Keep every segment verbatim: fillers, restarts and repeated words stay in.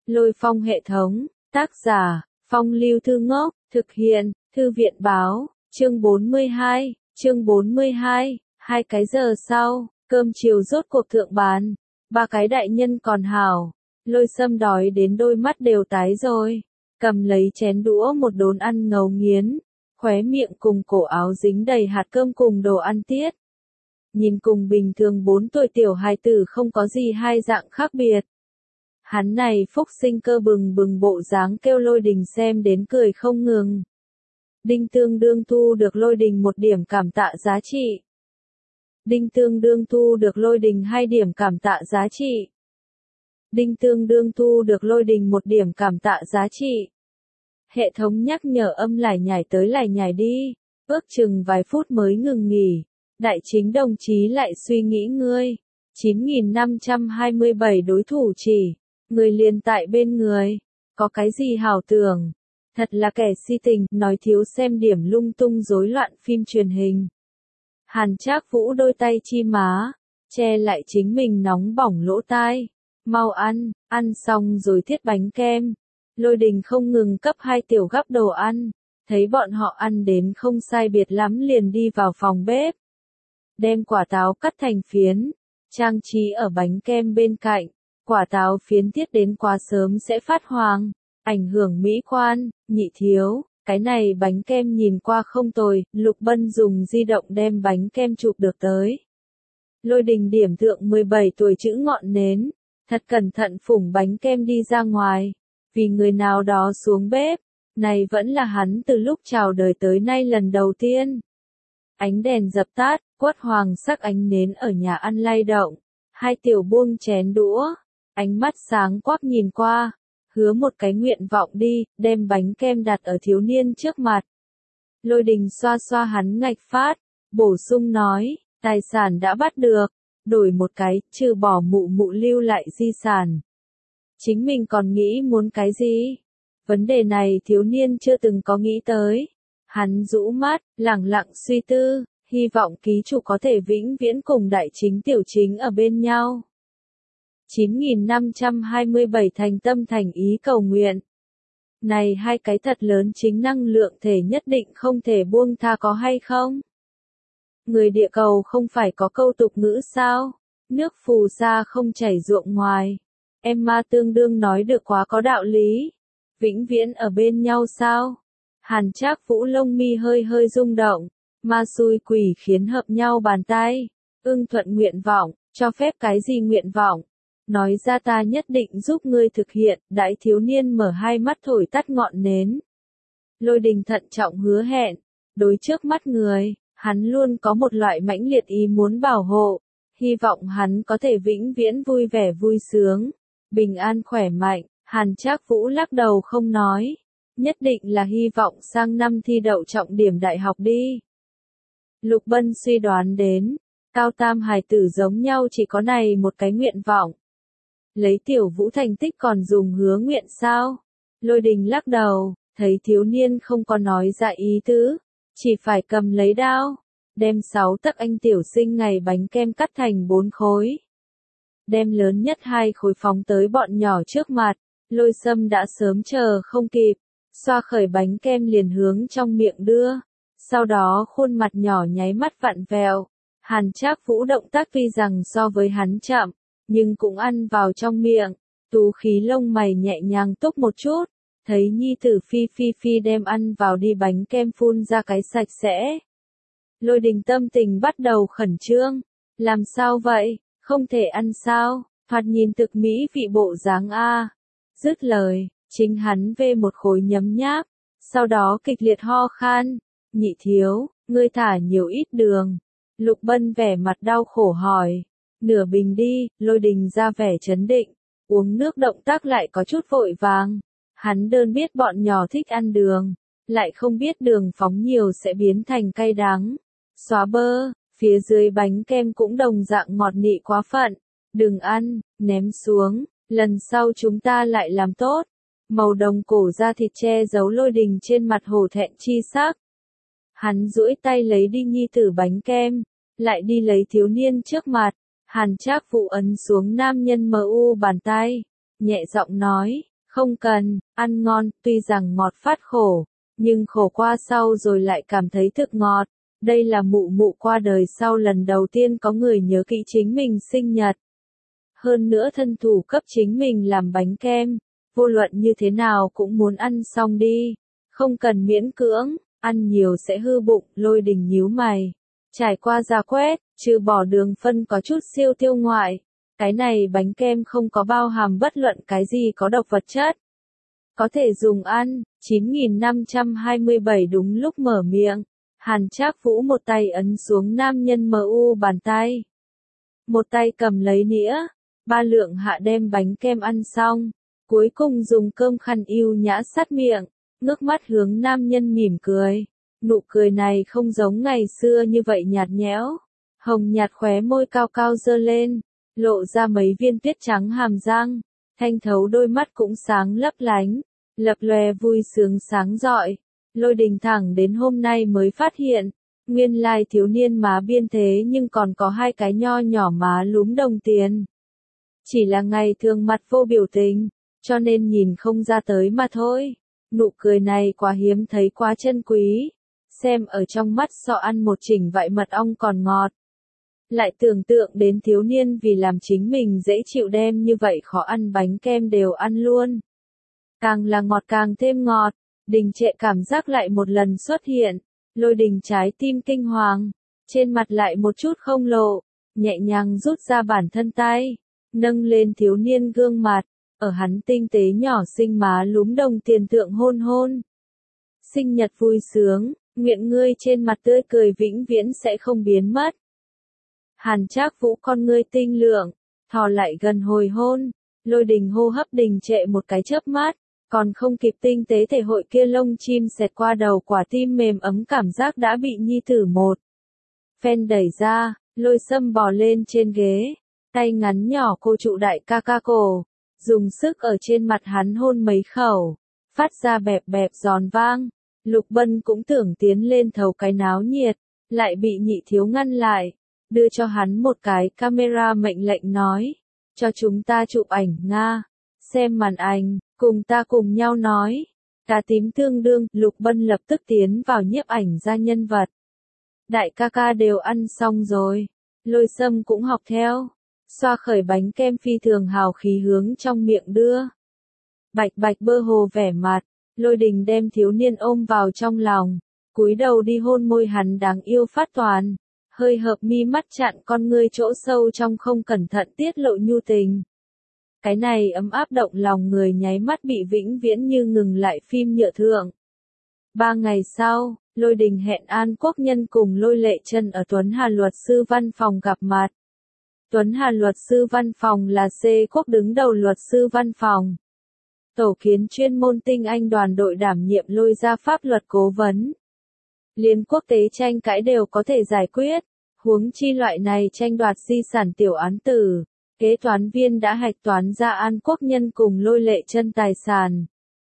Lôi Phong hệ thống, tác giả, Phong Lưu Thư Ngốc, thực hiện, Thư viện Báo, chương bốn mươi hai, chương bốn mươi hai, hai cái giờ sau, cơm chiều rốt cuộc thượng bàn, ba cái đại nhân còn hảo, Lôi Sâm đói đến đôi mắt đều tái rồi, cầm lấy chén đũa một đốn ăn ngấu nghiến, khóe miệng cùng cổ áo dính đầy hạt cơm cùng đồ ăn tiết. Nhìn cùng bình thường bốn tuổi tiểu hài tử không có gì hai dạng khác biệt. Hắn này phúc sinh cơ bừng bừng bộ dáng kêu Lôi Đình xem đến cười không ngừng. Đinh tương đương thu được Lôi Đình một điểm cảm tạ giá trị. Đinh tương đương thu được Lôi Đình hai điểm cảm tạ giá trị. Đinh tương đương thu được Lôi Đình một điểm cảm tạ giá trị. Hệ thống nhắc nhở âm lải nhải tới lải nhải đi, ước chừng vài phút mới ngừng nghỉ. Đại chính đồng chí lại suy nghĩ ngươi. chín nghìn năm trăm hai mươi bảy đối thủ chỉ. Người liền tại bên người. Có cái gì hảo tưởng. Thật là kẻ si tình, nói thiếu xem điểm lung tung rối loạn phim truyền hình. Hàn Trác Vũ đôi tay chi má. Che lại chính mình nóng bỏng lỗ tai. Mau ăn, ăn xong rồi thiết bánh kem. Lôi Đình không ngừng cấp hai tiểu gắp đồ ăn. Thấy bọn họ ăn đến không sai biệt lắm liền đi vào phòng bếp. Đem quả táo cắt thành phiến, trang trí ở bánh kem bên cạnh, quả táo phiến tiết đến quá sớm sẽ phát hoàng, ảnh hưởng mỹ quan, nhị thiếu, cái này bánh kem nhìn qua không tồi, Lục Bân dùng di động đem bánh kem chụp được tới. Lôi Đình điểm thượng mười bảy tuổi chữ ngọn nến, thật cẩn thận phủng bánh kem đi ra ngoài, vì người nào đó xuống bếp, này vẫn là hắn từ lúc chào đời tới nay lần đầu tiên. Ánh đèn dập tắt, quất hoàng sắc ánh nến ở nhà ăn lay động, hai tiểu buông chén đũa, ánh mắt sáng quắc nhìn qua, hứa một cái nguyện vọng đi, đem bánh kem đặt ở thiếu niên trước mặt. Lôi Đình xoa xoa hắn ngạch phát, bổ sung nói, tài sản đã bắt được, đổi một cái, trừ bỏ mụ mụ lưu lại di sản. Chính mình còn nghĩ muốn cái gì? Vấn đề này thiếu niên chưa từng có nghĩ tới. Hắn rũ mắt, lẳng lặng suy tư, hy vọng ký chủ có thể vĩnh viễn cùng đại chính tiểu chính ở bên nhau. chín nghìn năm trăm hai mươi bảy thành tâm thành ý cầu nguyện. Này hai cái thật lớn chính năng lượng thể nhất định không thể buông tha có hay không? Người địa cầu không phải có câu tục ngữ sao? Nước phù sa không chảy ruộng ngoài. Emma tương đương nói được quá có đạo lý. Vĩnh viễn ở bên nhau sao? Hàn Trác Vũ lông mi hơi hơi rung động, ma xui quỷ khiến hợp nhau bàn tay, ưng thuận nguyện vọng, cho phép cái gì nguyện vọng, nói ra ta nhất định giúp ngươi thực hiện, đại thiếu niên mở hai mắt thổi tắt ngọn nến. Lôi Đình thận trọng hứa hẹn, đối trước mắt người, hắn luôn có một loại mãnh liệt ý muốn bảo hộ, hy vọng hắn có thể vĩnh viễn vui vẻ vui sướng, bình an khỏe mạnh. Hàn Trác Vũ lắc đầu không nói. Nhất định là hy vọng sang năm thi đậu trọng điểm đại học đi. Lục Bân suy đoán đến, cao tam hài tử giống nhau chỉ có này một cái nguyện vọng. Lấy tiểu Vũ thành tích còn dùng hứa nguyện sao? Lôi Đình lắc đầu, thấy thiếu niên không có nói ra ý tứ, chỉ phải cầm lấy đao, đem sáu tấc anh tiểu sinh ngày bánh kem cắt thành bốn khối. Đem lớn nhất hai khối phóng tới bọn nhỏ trước mặt, Lôi Sâm đã sớm chờ không kịp. Xoa khởi bánh kem liền hướng trong miệng đưa, sau đó khuôn mặt nhỏ nháy mắt vặn vẹo. Hàn Trác Vũ động tác tuy rằng so với hắn chậm, nhưng cũng ăn vào trong miệng, tú khí lông mày nhẹ nhàng túc một chút, thấy nhi tử phi phi phi đem ăn vào đi bánh kem phun ra cái sạch sẽ. Lôi Đình tâm tình bắt đầu khẩn trương, làm sao vậy, không thể ăn sao, thoạt nhìn thực mỹ vị bộ dáng a. Dứt lời. Chính hắn vê một khối nhấm nháp, sau đó kịch liệt ho khan, nhị thiếu, ngươi thả nhiều ít đường. Lục Bân vẻ mặt đau khổ hỏi, nửa bình đi, Lôi Đình ra vẻ chấn định, uống nước động tác lại có chút vội vàng. Hắn đơn biết bọn nhỏ thích ăn đường, lại không biết đường phóng nhiều sẽ biến thành cay đắng. Xóa bơ, phía dưới bánh kem cũng đồng dạng ngọt nị quá phận, đừng ăn, ném xuống, lần sau chúng ta lại làm tốt. Màu đồng cổ da thịt che giấu Lôi Đình trên mặt hổ thẹn chi sắc. Hắn duỗi tay lấy đi nhi tử bánh kem, lại đi lấy thiếu niên trước mặt. Hàn Trác Vũ ấn xuống nam nhân mờ u bàn tay, nhẹ giọng nói, Không cần, ăn ngon, tuy rằng ngọt phát khổ, nhưng khổ qua sau rồi lại cảm thấy thực ngọt. Đây là mụ mụ qua đời sau lần đầu tiên có người nhớ kỹ chính mình sinh nhật. Hơn nữa thân thủ cấp chính mình làm bánh kem, vô luận như thế nào cũng muốn ăn xong đi, không cần miễn cưỡng, ăn nhiều sẽ hư bụng, Lôi Đình nhíu mày. Trải qua gia quét, trừ bỏ đường phân có chút siêu tiêu ngoại, cái này bánh kem không có bao hàm bất luận cái gì có độc vật chất. Có thể dùng ăn, chín nghìn năm trăm hai mươi bảy đúng lúc mở miệng, Hàn Trác Vũ một tay ấn xuống nam nhân mờ u bàn tay. Một tay cầm lấy nĩa, ba lượng hạ đem bánh kem ăn xong, cuối cùng dùng cơm khăn yêu nhã sát miệng, ngước mắt hướng nam nhân mỉm cười. Nụ cười này không giống ngày xưa như vậy nhạt nhẽo, hồng nhạt khóe môi cao cao dơ lên, lộ ra mấy viên tuyết trắng hàm răng, thanh thấu đôi mắt cũng sáng lấp lánh, lập lòe vui sướng sáng rọi. Lôi Đình thẳng đến hôm nay mới phát hiện, nguyên lai thiếu niên má biên thế nhưng còn có hai cái nho nhỏ má lúm đồng tiền. Chỉ là ngày thường mặt vô biểu tình, cho nên nhìn không ra tới mà thôi. Nụ cười này quá hiếm thấy quá chân quý, xem ở trong mắt so ăn một chỉnh vại mật ong còn ngọt. Lại tưởng tượng đến thiếu niên vì làm chính mình dễ chịu đem như vậy khó ăn bánh kem đều ăn luôn. Càng là ngọt càng thêm ngọt, Đình Trệ cảm giác lại một lần xuất hiện, Lôi Đình trái tim kinh hoàng, trên mặt lại một chút không lộ, nhẹ nhàng rút ra bản thân tay, nâng lên thiếu niên gương mặt, ở hắn tinh tế nhỏ xinh má lúm đồng tiền tượng hôn hôn. Sinh nhật vui sướng, nguyện ngươi trên mặt tươi cười vĩnh viễn sẽ không biến mất. Hàn Trác Vũ con ngươi tinh lượng, thò lại gần hồi hôn, Lôi Đình hô hấp đình trệ một cái chớp mắt, còn không kịp tinh tế thể hội kia lông chim xẹt qua đầu quả tim mềm ấm cảm giác đã bị nhi tử một phen đẩy ra, Lôi Sâm bò lên trên ghế, tay ngắn nhỏ cô trụ đại ca ca cổ, dùng sức ở trên mặt hắn hôn mấy khẩu, phát ra bẹp bẹp giòn vang. Lục Bân cũng tưởng tiến lên thấu cái náo nhiệt, lại bị Nhị Thiếu ngăn lại, đưa cho hắn một cái camera mệnh lệnh nói, cho chúng ta chụp ảnh Nga, xem màn ảnh, cùng ta cùng nhau nói. Cá tím tương đương, Lục Bân lập tức tiến vào nhiếp ảnh ra nhân vật. Đại ca ca đều ăn xong rồi, Lôi Sâm cũng học theo, xoa khởi bánh kem phi thường hào khí hướng trong miệng đưa. Bạch bạch bơ hồ vẻ mặt, Lôi Đình đem thiếu niên ôm vào trong lòng, cúi đầu đi hôn môi hắn đáng yêu phát toàn, hơi hợp mi mắt chặn con ngươi chỗ sâu trong không cẩn thận tiết lộ nhu tình. Cái này ấm áp động lòng người nháy mắt bị vĩnh viễn như ngừng lại phim nhựa thượng. Ba ngày sau, Lôi Đình hẹn An Quốc Nhân cùng Lôi Lệ Trân ở Tuấn Hà luật sư văn phòng gặp mặt. Tuấn Hà luật sư văn phòng là C quốc đứng đầu luật sư văn phòng. Tổ kiến chuyên môn tinh anh đoàn đội đảm nhiệm lôi ra pháp luật cố vấn. Liên quốc tế tranh cãi đều có thể giải quyết, huống chi loại này tranh đoạt di sản tiểu án tử. Kế toán viên đã hạch toán ra An Quốc Nhân cùng Lôi Lệ Trân tài sản.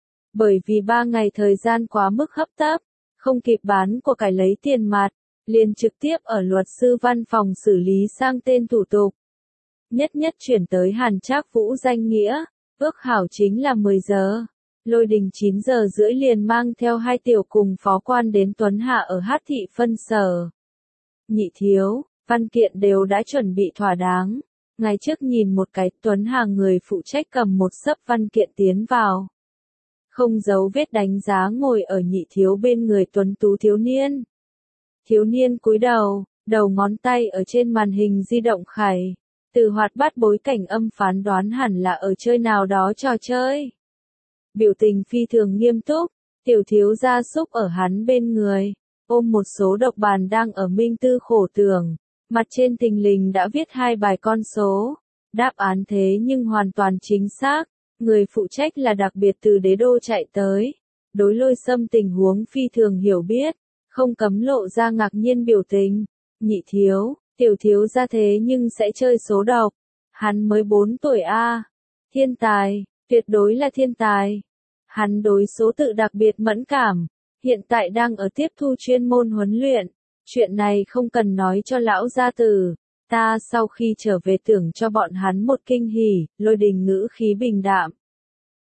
Bởi vì ba ngày thời gian quá mức hấp tấp, không kịp bán của cải lấy tiền mặt, liền trực tiếp ở luật sư văn phòng xử lý sang tên thủ tục. Nhất nhất chuyển tới Hàn Trác Vũ danh nghĩa, ước hảo chính là mười giờ. Lôi Đình chín giờ rưỡi liền mang theo hai tiểu cùng phó quan đến Tuấn Hạ ở Hát thị phân sở. Nhị Thiếu, văn kiện đều đã chuẩn bị thỏa đáng. Ngày trước nhìn một cái, Tuấn Hà người phụ trách cầm một xấp văn kiện tiến vào. Không giấu vết đánh giá ngồi ở Nhị Thiếu bên người tuấn tú thiếu niên. Thiếu niên cúi đầu, đầu ngón tay ở trên màn hình di động khải. Từ hoạt bát bối cảnh âm phán đoán hẳn là ở chơi nào đó trò chơi. Biểu tình phi thường nghiêm túc, tiểu thiếu gia súc ở hắn bên người, ôm một số độc bàn đang ở minh tư khổ tưởng. Mặt trên thình lình đã viết hai bài con số, đáp án thế nhưng hoàn toàn chính xác, người phụ trách là đặc biệt từ đế đô chạy tới, đối Lôi Sâm tình huống phi thường hiểu biết, không cấm lộ ra ngạc nhiên biểu tình. Nhị Thiếu, tiểu thiếu ra thế nhưng sẽ chơi số độc, hắn mới bốn tuổi a, thiên tài, tuyệt đối là thiên tài. Hắn đối số tự đặc biệt mẫn cảm, hiện tại đang ở tiếp thu chuyên môn huấn luyện. Chuyện này không cần nói cho lão gia tử, ta sau khi trở về tưởng cho bọn hắn một kinh hỉ, Lôi Đình ngữ khí bình đạm.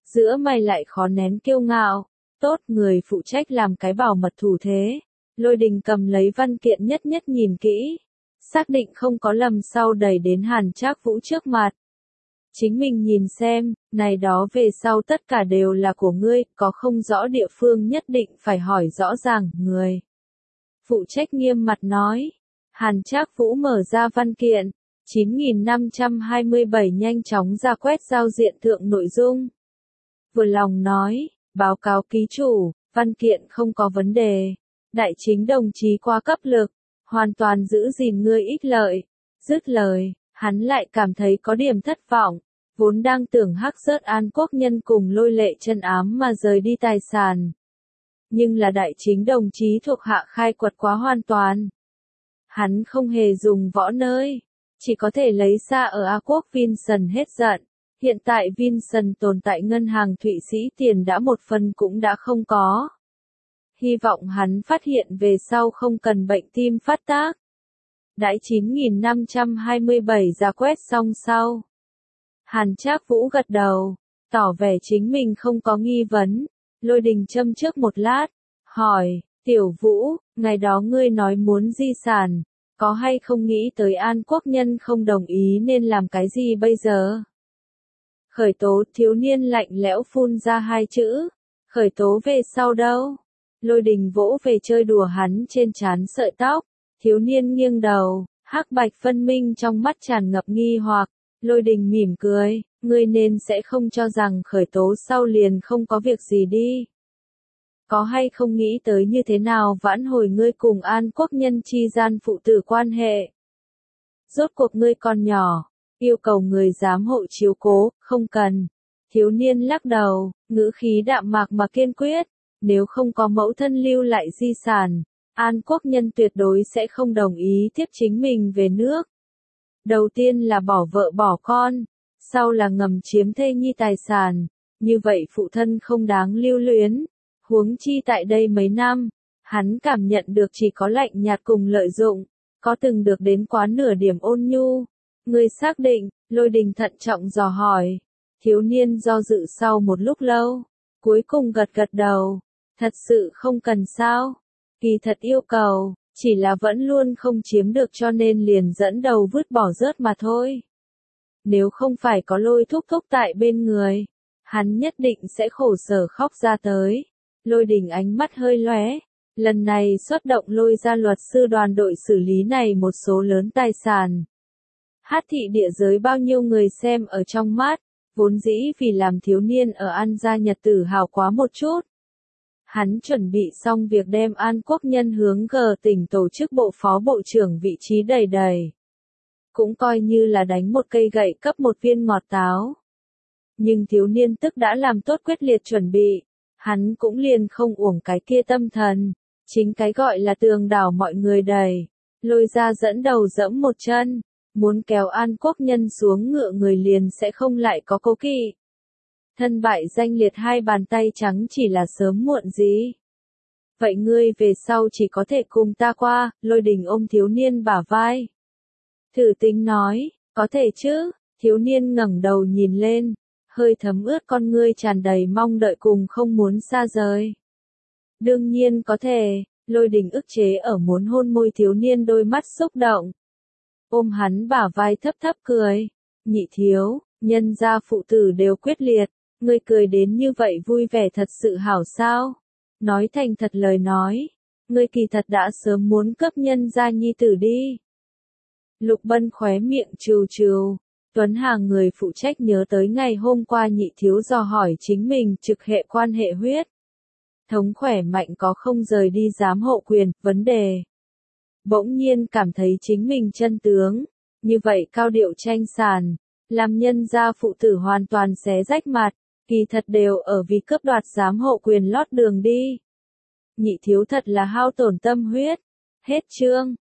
giữa mày lại khó nén kiêu ngạo. Tốt, người phụ trách làm cái bảo mật thủ thế. Lôi Đình cầm lấy văn kiện nhất nhất nhìn kỹ. Xác định không có lầm sau đẩy đến Hàn Trác Vũ trước mặt. Chính mình nhìn xem, này đó về sau tất cả đều là của ngươi, có không rõ địa phương nhất định phải hỏi rõ ràng, người. Phụ trách nghiêm mặt nói. Hàn Trác Vũ mở ra văn kiện. chín nghìn năm trăm hai mươi bảy nhanh chóng ra quét giao diện thượng nội dung. Vừa lòng nói, báo cáo ký chủ, văn kiện không có vấn đề. Đại chính đồng chí qua cấp lực, hoàn toàn giữ gìn ngươi ích lợi. Dứt lời, hắn lại cảm thấy có điểm thất vọng. Vốn đang tưởng hắc rớt An Quốc nhân cùng Lôi Lệ chân ám mà rời đi tài sản. Nhưng là đại chính đồng chí thuộc hạ khai quật quá hoàn toàn. Hắn không hề dùng võ nơi, chỉ có thể lấy ra ở A Quốc Vinson hết giận. Hiện tại Vinson tồn tại ngân hàng Thụy Sĩ tiền đã một phần cũng đã không có. Hy vọng hắn phát hiện về sau không cần bệnh tim phát tác. Đãi chín nghìn năm trăm hai mươi bảy ra quét xong sau. Hàn Trác Vũ gật đầu, tỏ vẻ chính mình không có nghi vấn. Lôi Đình châm trước một lát, hỏi, Tiểu Vũ, ngày đó ngươi nói muốn di sản, có hay không nghĩ tới An Quốc nhân không đồng ý nên làm cái gì bây giờ? Khởi tố, thiếu niên lạnh lẽo phun ra hai chữ. Khởi tố về sau đâu? Lôi Đình vỗ về chơi đùa hắn trên trán sợi tóc. Thiếu niên nghiêng đầu, hắc bạch phân minh trong mắt tràn ngập nghi hoặc. Lôi Đình mỉm cười, ngươi nên sẽ không cho rằng khởi tố sau liền không có việc gì đi. Có hay không nghĩ tới như thế nào vãn hồi ngươi cùng An Quốc nhân chi gian phụ tử quan hệ? Rốt cuộc ngươi còn nhỏ, yêu cầu người giám hộ chiếu cố, không cần. Thiếu niên lắc đầu, ngữ khí đạm mạc mà kiên quyết, nếu không có mẫu thân lưu lại di sản, An Quốc nhân tuyệt đối sẽ không đồng ý tiếp chính mình về nước. Đầu tiên là bỏ vợ bỏ con, sau là ngầm chiếm thê nhi tài sản, như vậy phụ thân không đáng lưu luyến. Huống chi tại đây mấy năm, hắn cảm nhận được chỉ có lạnh nhạt cùng lợi dụng, có từng được đến quá nửa điểm ôn nhu. Ngươi xác định, Lôi Đình thận trọng dò hỏi. Thiếu niên do dự sau một lúc lâu, cuối cùng gật gật đầu. Thật sự không cần sao? Kỳ thật yêu cầu, chỉ là vẫn luôn không chiếm được cho nên liền dẫn đầu vứt bỏ rớt mà thôi. Nếu không phải có Lôi thúc thúc tại bên người, hắn nhất định sẽ khổ sở khóc ra tới. Lôi Đình ánh mắt hơi lóe, lần này xuất động lôi ra luật sư đoàn đội xử lý này một số lớn tài sản. Hát thị địa giới bao nhiêu người xem ở trong mắt, vốn dĩ vì làm thiếu niên ở An gia nhật tử hào quá một chút. Hắn chuẩn bị xong việc đem An Quốc nhân hướng G tỉnh tổ chức bộ phó bộ trưởng vị trí đầy đầy. Cũng coi như là đánh một cây gậy cấp một viên ngọt táo. Nhưng thiếu niên tức đã làm tốt quyết liệt chuẩn bị. Hắn cũng liền không uổng cái kia tâm thần, chính cái gọi là tường đảo mọi người đầy, Lôi ra dẫn đầu dẫm một chân, muốn kéo An Quốc nhân xuống ngựa người liền sẽ không lại có cố kỵ. Thân bại danh liệt hai bàn tay trắng chỉ là sớm muộn gì. Vậy ngươi về sau chỉ có thể cùng ta qua, Lôi Đình ôm thiếu niên bả vai. Thử tính nói, có thể chứ, thiếu niên ngẩng đầu nhìn lên. Hơi thấm ướt con ngươi tràn đầy mong đợi cùng không muốn xa rời. Đương nhiên có thể, Lôi Đình ức chế ở muốn hôn môi thiếu niên đôi mắt xúc động. Ôm hắn bả vai thấp thấp cười. Nhị thiếu, nhân gia phụ tử đều quyết liệt, ngươi cười đến như vậy vui vẻ thật sự hảo sao? Nói thành thật lời nói, ngươi kỳ thật đã sớm muốn cấp nhân gia nhi tử đi. Lục Bân khóe miệng trừ trừ. Tuấn Hàng người phụ trách nhớ tới ngày hôm qua nhị thiếu dò hỏi chính mình trực hệ quan hệ huyết. Thống khỏe mạnh có không rời đi giám hộ quyền, vấn đề. Bỗng nhiên cảm thấy chính mình chân tướng, như vậy cao điệu tranh sàn, làm nhân gia phụ tử hoàn toàn xé rách mặt, kỳ thật đều ở vì cướp đoạt giám hộ quyền lót đường đi. Nhị thiếu thật là hao tổn tâm huyết. Hết chương.